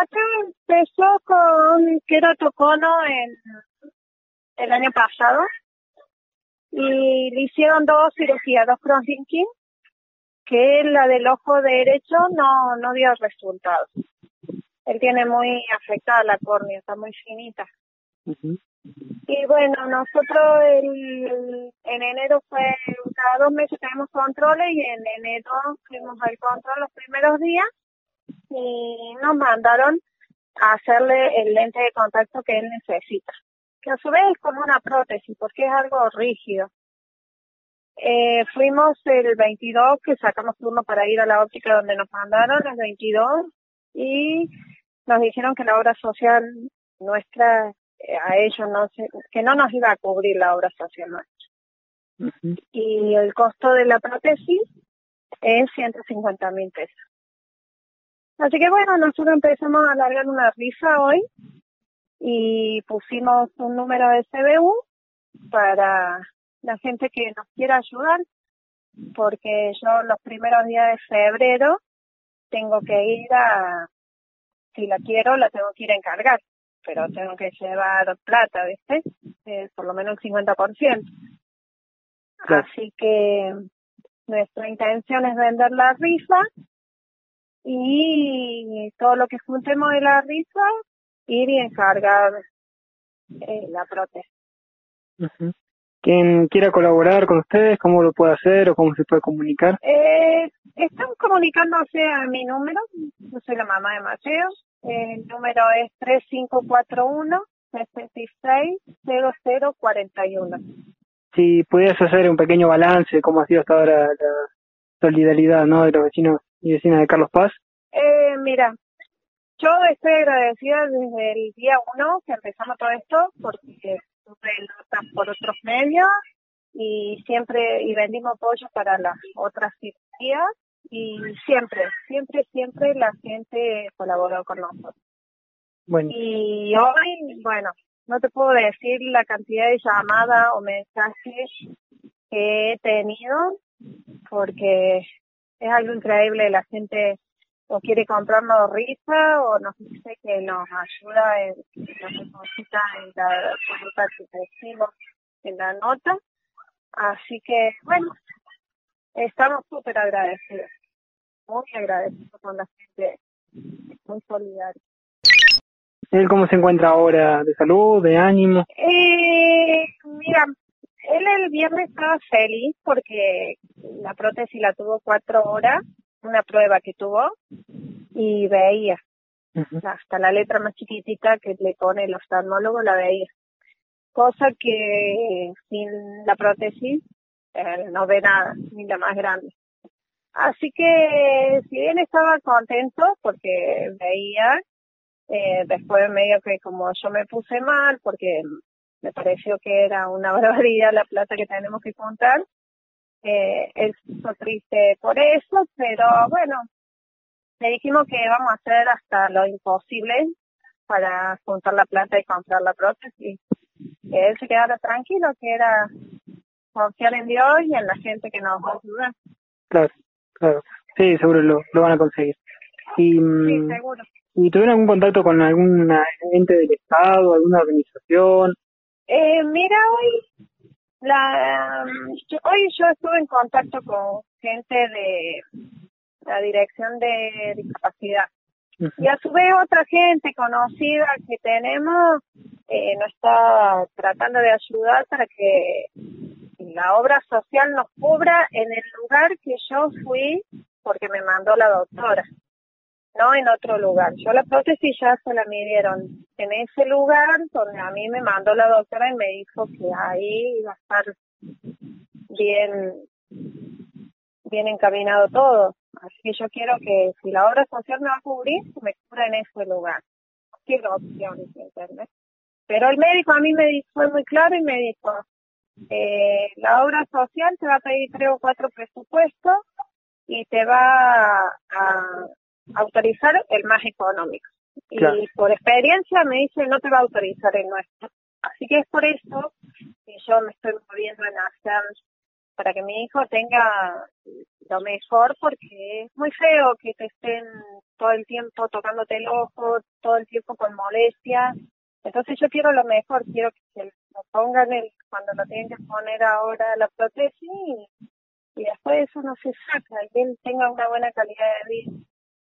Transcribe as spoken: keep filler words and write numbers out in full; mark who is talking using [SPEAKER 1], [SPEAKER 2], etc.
[SPEAKER 1] acá empezó con queratocono en el año pasado y le hicieron dos cirugías, dos crosslinking, que la del ojo derecho no, no dio resultados. Él tiene muy afectada la córnea, está muy finita.
[SPEAKER 2] Uh-huh.
[SPEAKER 1] Y bueno, nosotros el, en enero fue, cada dos meses tenemos controles y en enero fuimos al control los primeros días y nos mandaron a hacerle el lente de contacto que él necesita, que a su vez es como una prótesis porque es algo rígido. Eh, fuimos el veintidós, que sacamos turno para ir a la óptica donde nos mandaron, el veintidós, y nos dijeron que la obra social nuestra, eh, a ellos no se, que no nos iba a cubrir la obra social nuestra.
[SPEAKER 2] Uh-huh.
[SPEAKER 1] Y el costo de la prótesis es ciento cincuenta mil pesos. Así que bueno, nosotros empezamos a alargar una rifa hoy y pusimos un número de C B U para la gente que nos quiera ayudar, porque yo los primeros días de febrero tengo que ir a, si la quiero, la tengo que ir a encargar, pero tengo que llevar plata, ¿viste? Eh, por lo menos el cincuenta por ciento.
[SPEAKER 2] Claro.
[SPEAKER 1] Así que nuestra intención es vender la rifa y todo lo que juntemos de la rifa, ir y encargar eh, la prótesis.
[SPEAKER 2] Uh-huh. Quien quiera colaborar con ustedes, ¿cómo lo puede hacer o cómo se puede comunicar?
[SPEAKER 1] Eh, están comunicándose a mi número, yo soy la mamá de Mateo, el número es tres cinco cuatro uno, seis seis, cero cero cuatro uno.
[SPEAKER 2] Si pudieras hacer un pequeño balance de cómo ha sido hasta ahora la solidaridad, ¿no?, de los vecinos y vecinas de Carlos Paz.
[SPEAKER 1] Eh, mira, yo estoy agradecida desde el día uno que empezamos todo esto, porque tuve notas por otros medios y siempre y vendimos pollo para las otras cirugías y siempre, siempre, siempre la gente colaboró con nosotros.
[SPEAKER 2] Bueno.
[SPEAKER 1] Y hoy, bueno, no te puedo decir la cantidad de llamadas o mensajes que he tenido, porque es algo increíble. La gente o quiere comprarnos rifa o nos dice que nos ayuda en, nos necesita en la ruta que decimos en la nota. Así que, bueno, estamos súper agradecidos, muy agradecidos con la gente, muy solidaria.
[SPEAKER 2] ¿Él cómo se encuentra ahora? ¿De salud, de ánimo?
[SPEAKER 1] Eh, mira, él el viernes estaba feliz porque la prótesis la tuvo cuatro horas, una prueba que tuvo, y veía. Uh-huh. Hasta la letra más chiquitita que le pone el oftalmólogo la veía. Cosa que sin la prótesis eh, no ve nada, ni la más grande. Así que si bien estaba contento porque veía, eh, después medio que como yo me puse mal porque me pareció que era una barbaridad la plata que tenemos que contar, eh, él se puso triste por eso, pero bueno, le dijimos que vamos a hacer hasta lo imposible para juntar la plata y comprar la prótesis. Que él se quedara tranquilo, que era confiar en Dios y en la gente que nos va a ayudar.
[SPEAKER 2] Claro, claro. Sí, seguro lo, lo van a conseguir. Y,
[SPEAKER 1] sí, seguro.
[SPEAKER 2] ¿Y tuvieron algún contacto con algún ente del Estado, alguna organización?
[SPEAKER 1] Eh, mira, hoy la yo, hoy yo estuve en contacto con gente de la Dirección de Discapacidad. Uh-huh. Y a su vez otra gente conocida que tenemos eh, nos está tratando de ayudar para que la obra social nos cubra en el lugar que yo fui porque me mandó la doctora, no en otro lugar. Yo la prótesis ya se la midieron en ese lugar donde a mí me mandó la doctora y me dijo que ahí iba a estar bien, bien encaminado todo. Así que yo quiero que si la obra social me va a cubrir, que me cubra en ese lugar. Quiero opciones, ¿entendés? Pero el médico a mí me dijo, fue muy claro y me dijo, eh, la obra social te va a pedir tres o cuatro presupuestos y te va a autorizar el más económico. Claro. Y por experiencia me dice, no te va a autorizar el nuestro. Así que es por eso que yo me estoy moviendo en hacer para que mi hijo tenga lo mejor, porque es muy feo que te estén todo el tiempo tocándote el ojo, todo el tiempo con molestia. Entonces yo quiero lo mejor, quiero que lo pongan el, cuando lo tienen que poner ahora la prótesis y, y después eso no se saca, y él tenga una buena calidad de vida.